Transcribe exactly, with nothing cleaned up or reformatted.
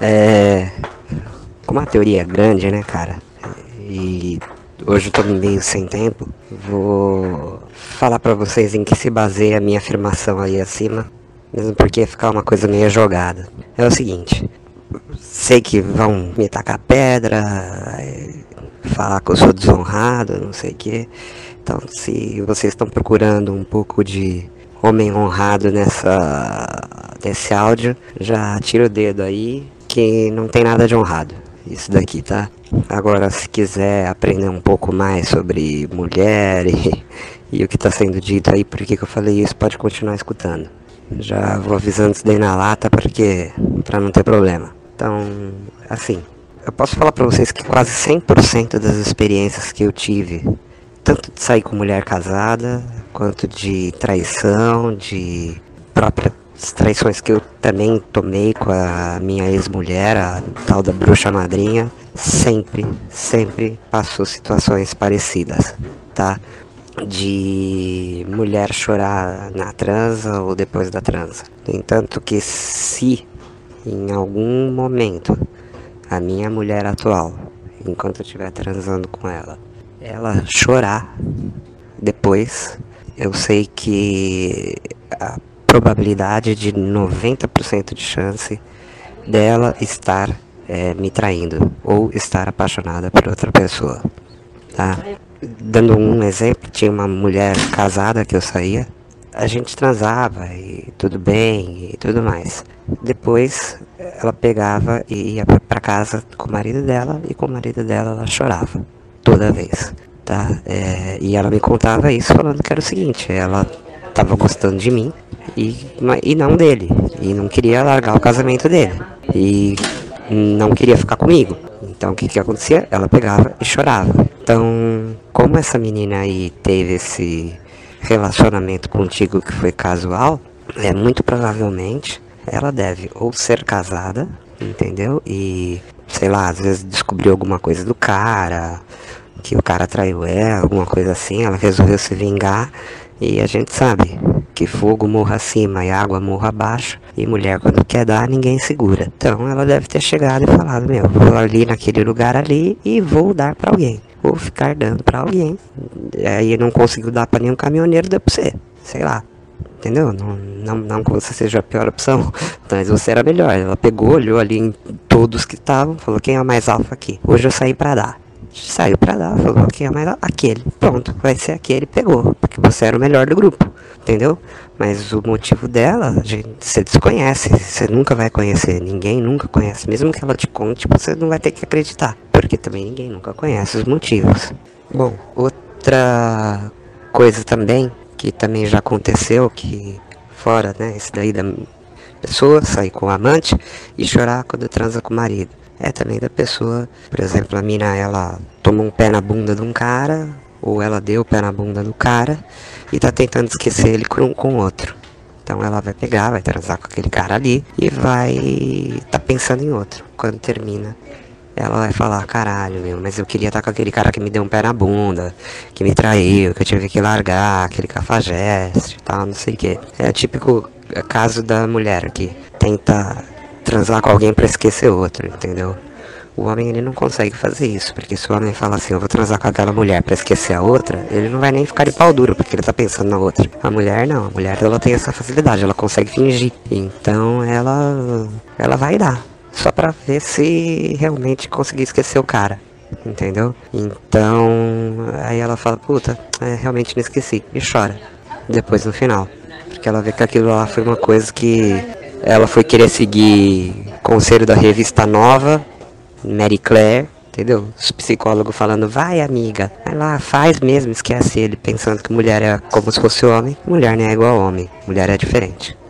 É. Como a teoria é grande, né, cara? E hoje eu tô meio sem tempo. Vou falar pra vocês em que se baseia a minha afirmação aí acima. Mesmo porque ia ficar uma coisa meio jogada. É o seguinte. Sei que vão me tacar pedra, falar que eu sou desonrado, não sei o que. Então, se vocês estão procurando um pouco de homem honrado nessa nesse áudio, já tira o dedo aí que não tem nada de honrado. Isso daqui, tá? Agora, se quiser aprender um pouco mais sobre mulher e, e o que tá sendo dito aí, por que que eu falei isso, pode continuar escutando. Já vou avisando isso daí na lata, porque pra não ter problema. Então, assim, eu posso falar pra vocês que quase cem por cento das experiências que eu tive, tanto de sair com mulher casada, quanto de traição, de próprias traições que eu também tomei com a minha ex-mulher, a tal da bruxa madrinha, sempre, sempre passou situações parecidas, tá? De mulher chorar na transa ou depois da transa. No entanto que se em algum momento a minha mulher atual, enquanto eu estiver transando com ela, ela chorar depois, eu sei que a probabilidade de noventa por cento de chance dela estar é, me traindo ou estar apaixonada por outra pessoa, tá? Dando um exemplo, tinha uma mulher casada que eu saía, a gente transava e tudo bem e tudo mais. Depois ela pegava e ia pra casa com o marido dela, e com o marido dela ela chorava toda vez, tá? É, e ela me contava isso falando que era o seguinte, ela tava gostando de mim e, e não dele, e não queria largar o casamento dele, e não queria ficar comigo. Então o que que acontecia? Ela pegava e chorava. Então, como essa menina aí teve esse relacionamento contigo que foi casual, é muito provavelmente ela deve ou ser casada, entendeu? E, sei lá, às vezes descobriu alguma coisa do cara, que o cara traiu ela, alguma coisa assim, ela resolveu se vingar. E a gente sabe que fogo morra acima e água morra abaixo, e mulher quando quer dar, ninguém segura. Então ela deve ter chegado e falado, meu, vou ali naquele lugar ali e vou dar pra alguém. Vou ficar dando pra alguém. Aí não conseguiu dar pra nenhum caminhoneiro, deu pra você. Sei lá. Entendeu? Não, não, não que você seja a pior opção, mas você era melhor. Ela pegou, olhou ali em todos que estavam, falou, quem é o mais alfa aqui? Hoje eu saí pra dar. Saiu pra dar, falou, quem é mais alfa? Aquele. Pronto, vai ser aquele, pegou. Porque você era o melhor do grupo. Entendeu? Mas o motivo dela, gente, você desconhece. Você nunca vai conhecer. Ninguém nunca conhece. Mesmo que ela te conte, você não vai ter que acreditar. Porque também ninguém nunca conhece os motivos. Bom, outra coisa também, que também já aconteceu, que fora, né, esse daí da pessoa sair com o amante e chorar quando transa com o marido. É também da pessoa, por exemplo, a mina, ela tomou um pé na bunda de um cara, ou ela deu o pé na bunda do cara, e tá tentando esquecer ele com, com outro. Então ela vai pegar, vai transar com aquele cara ali, e vai tá pensando em outro. Quando termina, ela vai falar, caralho, meu, mas eu queria estar com aquele cara que me deu um pé na bunda, que me traiu, que eu tive que largar, aquele cafajeste e tal, não sei o que. É o típico caso da mulher que tenta transar com alguém pra esquecer outro, entendeu? O homem, ele não consegue fazer isso, porque se o homem fala assim, eu vou transar com aquela mulher pra esquecer a outra, ele não vai nem ficar de pau duro, porque ele tá pensando na outra. A mulher não, a mulher, ela tem essa facilidade, ela consegue fingir, então ela, ela vai dar, só pra ver se realmente conseguir esquecer o cara, entendeu? Então, aí ela fala, puta, é, realmente não esqueci, e chora, depois no final, porque ela vê que aquilo lá foi uma coisa que ela foi querer seguir conselho da revista Nova, Mary Claire, entendeu? Os psicólogos falando, vai amiga, vai lá, faz mesmo, esquece ele, pensando que mulher é como se fosse homem. Mulher não é igual a homem, mulher é diferente.